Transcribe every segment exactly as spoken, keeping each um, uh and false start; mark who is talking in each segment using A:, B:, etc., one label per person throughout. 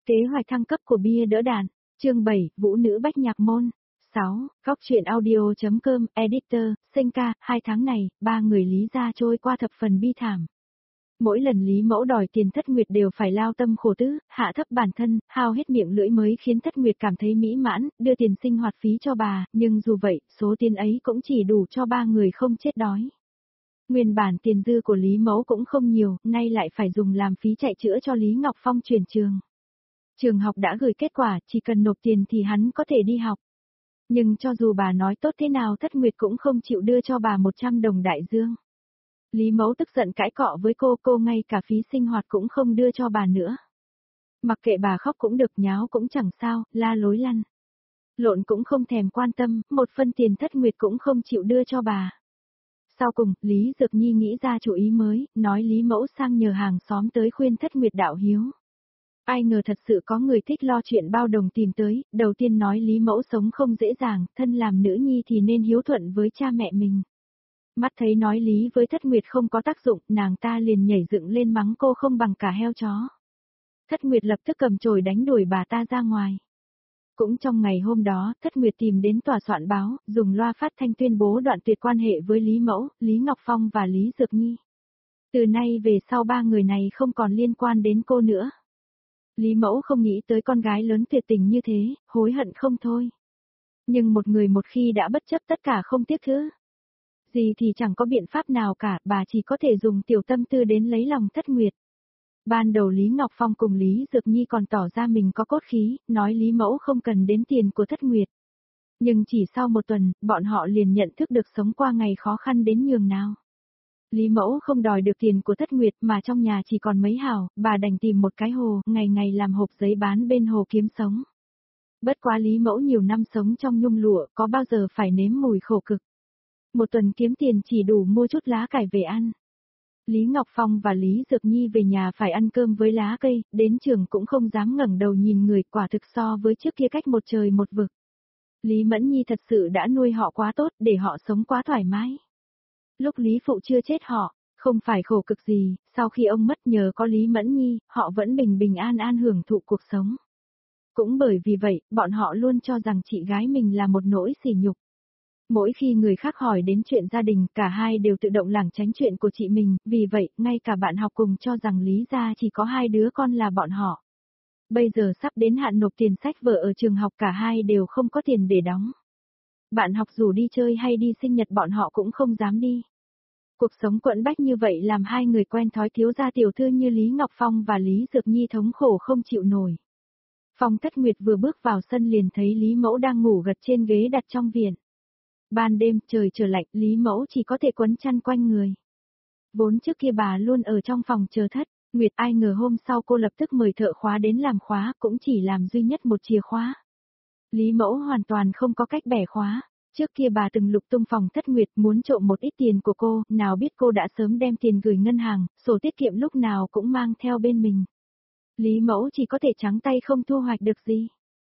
A: Kế hoạch thăng cấp của bia đỡ đạn, chương bảy, Vũ nữ bách nhạc môn. sáu. Góc truyện audio.com, editor, Senka, hai tháng này, ba người Lý gia trôi qua thập phần bi thảm. Mỗi lần Lý Mẫu đòi tiền Thất Nguyệt đều phải lao tâm khổ tứ, hạ thấp bản thân, hao hết miệng lưỡi mới khiến Thất Nguyệt cảm thấy mỹ mãn, đưa tiền sinh hoạt phí cho bà, nhưng dù vậy, số tiền ấy cũng chỉ đủ cho ba người không chết đói. Nguyên bản tiền dư của Lý Mẫu cũng không nhiều, nay lại phải dùng làm phí chạy chữa cho Lý Ngọc Phong chuyển trường. Trường học đã gửi kết quả, chỉ cần nộp tiền thì hắn có thể đi học. Nhưng cho dù bà nói tốt thế nào Thất Nguyệt cũng không chịu đưa cho bà một trăm đồng đại dương. Lý Mẫu tức giận cãi cọ với cô, cô ngay cả phí sinh hoạt cũng không đưa cho bà nữa. Mặc kệ bà khóc cũng được, nháo cũng chẳng sao, la lối lăn. Lộn cũng không thèm quan tâm, một phân tiền Thất Nguyệt cũng không chịu đưa cho bà. Sau cùng, Lý Dược Nhi nghĩ ra chủ ý mới, nói Lý Mẫu sang nhờ hàng xóm tới khuyên Thất Nguyệt đạo hiếu. Ai ngờ thật sự có người thích lo chuyện bao đồng tìm tới, đầu tiên nói Lý Mẫu sống không dễ dàng, thân làm nữ nhi thì nên hiếu thuận với cha mẹ mình. Mắt thấy nói lý với Thất Nguyệt không có tác dụng, nàng ta liền nhảy dựng lên mắng cô không bằng cả heo chó. Thất Nguyệt lập tức cầm chổi đánh đuổi bà ta ra ngoài. Cũng trong ngày hôm đó, Thất Nguyệt tìm đến tòa soạn báo, dùng loa phát thanh tuyên bố đoạn tuyệt quan hệ với Lý Mẫu, Lý Ngọc Phong và Lý Dược Nhi. Từ nay về sau ba người này không còn liên quan đến cô nữa. Lý Mẫu không nghĩ tới con gái lớn tuyệt tình như thế, hối hận không thôi. Nhưng một người một khi đã bất chấp tất cả không tiếc thứ gì thì chẳng có biện pháp nào cả, bà chỉ có thể dùng tiểu tâm tư đến lấy lòng Thất Nguyệt. Ban đầu Lý Ngọc Phong cùng Lý Dược Nhi còn tỏ ra mình có cốt khí, nói Lý Mẫu không cần đến tiền của Thất Nguyệt. Nhưng chỉ sau một tuần, bọn họ liền nhận thức được sống qua ngày khó khăn đến nhường nào. Lý Mẫu không đòi được tiền của Thất Nguyệt mà trong nhà chỉ còn mấy hào, bà đành tìm một cái hồ, ngày ngày làm hộp giấy bán bên hồ kiếm sống. Bất quá Lý Mẫu nhiều năm sống trong nhung lụa, có bao giờ phải nếm mùi khổ cực. Một tuần kiếm tiền chỉ đủ mua chút lá cải về ăn. Lý Ngọc Phong và Lý Dược Nhi về nhà phải ăn cơm với lá cây, đến trường cũng không dám ngẩng đầu nhìn người, quả thực so với trước kia cách một trời một vực. Lý Mẫn Nhi thật sự đã nuôi họ quá tốt, để họ sống quá thoải mái. Lúc Lý Phụ chưa chết họ, không phải khổ cực gì, sau khi ông mất nhờ có Lý Mẫn Nhi, họ vẫn bình bình an an hưởng thụ cuộc sống. Cũng bởi vì vậy, bọn họ luôn cho rằng chị gái mình là một nỗi sỉ nhục. Mỗi khi người khác hỏi đến chuyện gia đình, cả hai đều tự động lảng tránh chuyện của chị mình, vì vậy, ngay cả bạn học cùng cho rằng Lý gia chỉ có hai đứa con là bọn họ. Bây giờ sắp đến hạn nộp tiền sách vở ở trường học, cả hai đều không có tiền để đóng. Bạn học dù đi chơi hay đi sinh nhật bọn họ cũng không dám đi. Cuộc sống quẫn bách như vậy làm hai người quen thói thiếu gia tiểu thư như Lý Ngọc Phong và Lý Dược Nhi thống khổ không chịu nổi. Phong Thất Nguyệt vừa bước vào sân liền thấy Lý Mẫu đang ngủ gật trên ghế đặt trong viện. Ban đêm trời trở lạnh, Lý Mẫu chỉ có thể quấn chăn quanh người. Vốn trước kia bà luôn ở trong phòng chờ Thất Nguyệt, ai ngờ hôm sau cô lập tức mời thợ khóa đến làm khóa, cũng chỉ làm duy nhất một chìa khóa. Lý Mẫu hoàn toàn không có cách bẻ khóa. Trước kia bà từng lục tung phòng Thất Nguyệt muốn trộm một ít tiền của cô, nào biết cô đã sớm đem tiền gửi ngân hàng, sổ tiết kiệm lúc nào cũng mang theo bên mình. Lý Mẫu chỉ có thể trắng tay không thu hoạch được gì.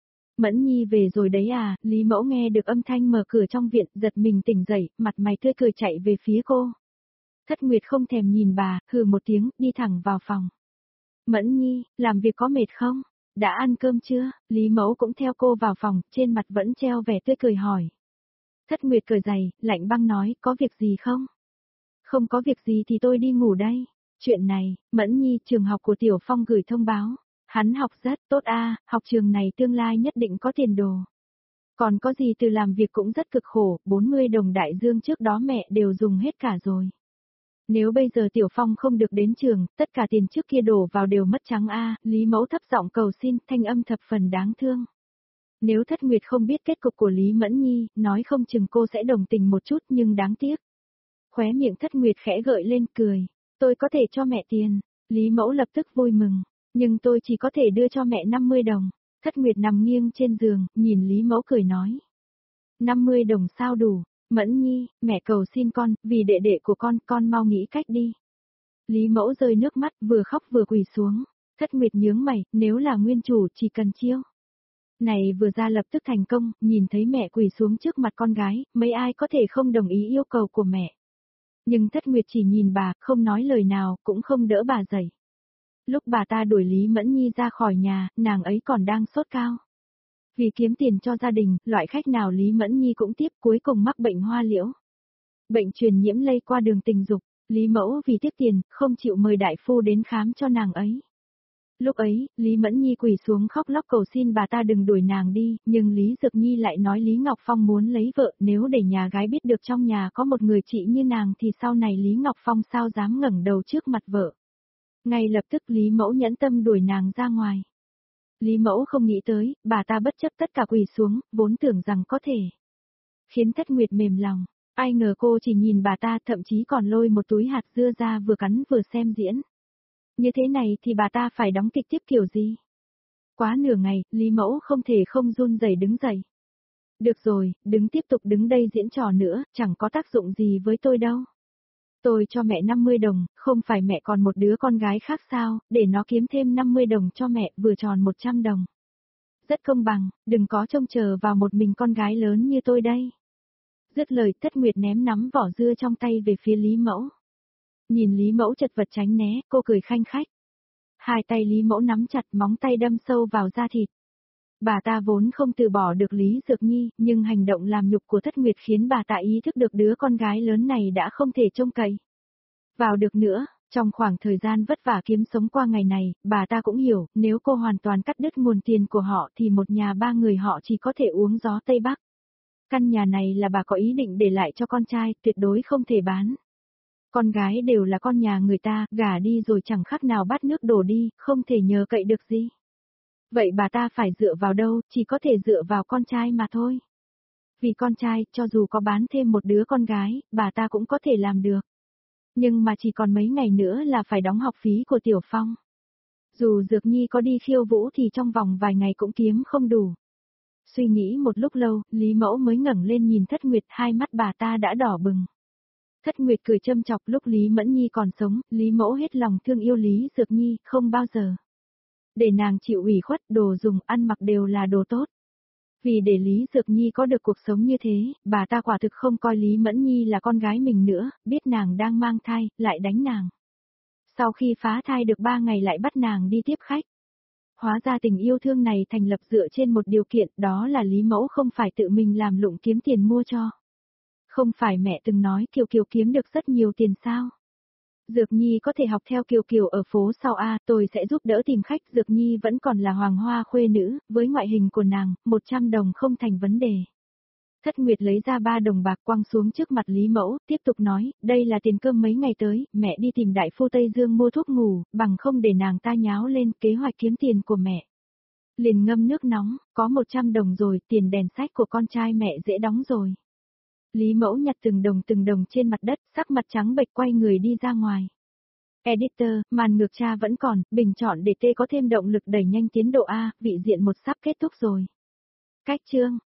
A: Mẫn Nhi về rồi đấy à, Lý Mẫu nghe được âm thanh mở cửa trong viện, giật mình tỉnh dậy, mặt mày tươi cười chạy về phía cô. Thất Nguyệt không thèm nhìn bà, hừ một tiếng, đi thẳng vào phòng. Mẫn Nhi, làm việc có mệt không? Đã ăn cơm chưa? Lý Mẫu cũng theo cô vào phòng, trên mặt vẫn treo vẻ tươi cười hỏi. Thất Nguyệt cởi giày, lạnh băng nói, có việc gì không? Không có việc gì thì tôi đi ngủ đây. Chuyện này, Mẫn Nhi, trường học của Tiểu Phong gửi thông báo. Hắn học rất tốt a, à, học trường này tương lai nhất định có tiền đồ. Còn có gì từ làm việc cũng rất cực khổ, bốn mươi đồng đại dương trước đó mẹ đều dùng hết cả rồi. Nếu bây giờ Tiểu Phong không được đến trường, tất cả tiền trước kia đổ vào đều mất trắng a, à, Lý Mẫu thấp giọng cầu xin, thanh âm thập phần đáng thương. Nếu Thất Nguyệt không biết kết cục của Lý Mẫn Nhi, nói không chừng cô sẽ đồng tình một chút nhưng đáng tiếc. Khóe miệng Thất Nguyệt khẽ gợi lên cười, tôi có thể cho mẹ tiền. Lý Mẫu lập tức vui mừng. Nhưng tôi chỉ có thể đưa cho mẹ năm mươi đồng. Thất Nguyệt nằm nghiêng trên giường, nhìn Lý Mẫu cười nói. năm mươi đồng sao đủ? Mẫn Nhi, mẹ cầu xin con, vì đệ đệ của con, con mau nghĩ cách đi. Lý Mẫu rơi nước mắt, vừa khóc vừa quỳ xuống. Thất Nguyệt nhướng mày, nếu là nguyên chủ chỉ cần chiêu này vừa ra lập tức thành công, nhìn thấy mẹ quỳ xuống trước mặt con gái, mấy ai có thể không đồng ý yêu cầu của mẹ. Nhưng Thất Nguyệt chỉ nhìn bà, không nói lời nào, cũng không đỡ bà dậy. Lúc bà ta đuổi Lý Mẫn Nhi ra khỏi nhà, nàng ấy còn đang sốt cao. Vì kiếm tiền cho gia đình, loại khách nào Lý Mẫn Nhi cũng tiếp, cuối cùng mắc bệnh hoa liễu. Bệnh truyền nhiễm lây qua đường tình dục, Lý Mẫu vì tiếc tiền, không chịu mời đại phu đến khám cho nàng ấy. Lúc ấy, Lý Mẫn Nhi quỳ xuống khóc lóc cầu xin bà ta đừng đuổi nàng đi, nhưng Lý Dược Nhi lại nói Lý Ngọc Phong muốn lấy vợ, nếu để nhà gái biết được trong nhà có một người chị như nàng thì sau này Lý Ngọc Phong sao dám ngẩng đầu trước mặt vợ. Ngay lập tức Lý Mẫu nhẫn tâm đuổi nàng ra ngoài. Lý Mẫu không nghĩ tới, bà ta bất chấp tất cả quỳ xuống, vốn tưởng rằng có thể khiến Thất Nguyệt mềm lòng, ai ngờ cô chỉ nhìn bà ta, thậm chí còn lôi một túi hạt dưa ra vừa cắn vừa xem diễn. Như thế này thì bà ta phải đóng kịch tiếp kiểu gì? Quá nửa ngày, Lý Mẫu không thể không run rẩy đứng dậy. Được rồi, đừng tiếp tục đứng đây diễn trò nữa, chẳng có tác dụng gì với tôi đâu. Tôi cho mẹ năm mươi đồng, không phải mẹ còn một đứa con gái khác sao, để nó kiếm thêm năm mươi đồng cho mẹ, vừa tròn một trăm đồng. Rất công bằng, đừng có trông chờ vào một mình con gái lớn như tôi đây. Dứt lời, Thất Nguyệt ném nắm vỏ dưa trong tay về phía Lý Mẫu. Nhìn Lý Mẫu chật vật tránh né, cô cười khanh khách. Hai tay Lý Mẫu nắm chặt, móng tay đâm sâu vào da thịt. Bà ta vốn không từ bỏ được Lý Dược Nhi, nhưng hành động làm nhục của Thất Nguyệt khiến bà ta ý thức được đứa con gái lớn này đã không thể trông cậy vào được nữa. Trong khoảng thời gian vất vả kiếm sống qua ngày này, bà ta cũng hiểu, nếu cô hoàn toàn cắt đứt nguồn tiền của họ thì một nhà ba người họ chỉ có thể uống gió Tây Bắc. Căn nhà này là bà có ý định để lại cho con trai, tuyệt đối không thể bán. Con gái đều là con nhà người ta, gả đi rồi chẳng khác nào bắt nước đổ đi, không thể nhờ cậy được gì. Vậy bà ta phải dựa vào đâu, chỉ có thể dựa vào con trai mà thôi. Vì con trai, cho dù có bán thêm một đứa con gái, bà ta cũng có thể làm được. Nhưng mà chỉ còn mấy ngày nữa là phải đóng học phí của Tiểu Phong. Dù Dược Nhi có đi khiêu vũ thì trong vòng vài ngày cũng kiếm không đủ. Suy nghĩ một lúc lâu, Lý Mẫu mới ngẩng lên nhìn Thất Nguyệt, hai mắt bà ta đã đỏ bừng. Thất Nguyệt cười châm chọc, lúc Lý Mẫn Nhi còn sống, Lý Mẫu hết lòng thương yêu Lý Dược Nhi, không bao giờ để nàng chịu ủy khuất, đồ dùng, ăn mặc đều là đồ tốt. Vì để Lý Dược Nhi có được cuộc sống như thế, bà ta quả thực không coi Lý Mẫn Nhi là con gái mình nữa, biết nàng đang mang thai, lại đánh nàng. Sau khi phá thai được ba ngày lại bắt nàng đi tiếp khách. Hóa ra tình yêu thương này thành lập dựa trên một điều kiện, đó là Lý Mẫu không phải tự mình làm lụng kiếm tiền mua cho. Không phải mẹ từng nói Kiều Kiều kiếm được rất nhiều tiền sao? Dược Nhi có thể học theo Kiều Kiều ở phố sau A, tôi sẽ giúp đỡ tìm khách. Dược Nhi vẫn còn là hoàng hoa khuê nữ, với ngoại hình của nàng, một trăm đồng không thành vấn đề. Thất Nguyệt lấy ra ba đồng bạc quăng xuống trước mặt Lý Mẫu, tiếp tục nói, đây là tiền cơm mấy ngày tới, mẹ đi tìm đại phu Tây Dương mua thuốc ngủ, bằng không để nàng ta nháo lên kế hoạch kiếm tiền của mẹ. Liền ngâm nước nóng, có một trăm đồng rồi, tiền đèn sách của con trai mẹ dễ đóng rồi. Lý Mẫu nhặt từng đồng từng đồng trên mặt đất, sắc mặt trắng bệch quay người đi ra ngoài. Editor, màn ngược tra vẫn còn, bình chọn để T có thêm động lực đẩy nhanh tiến độ A, vị diện một sắp kết thúc rồi. Cách chương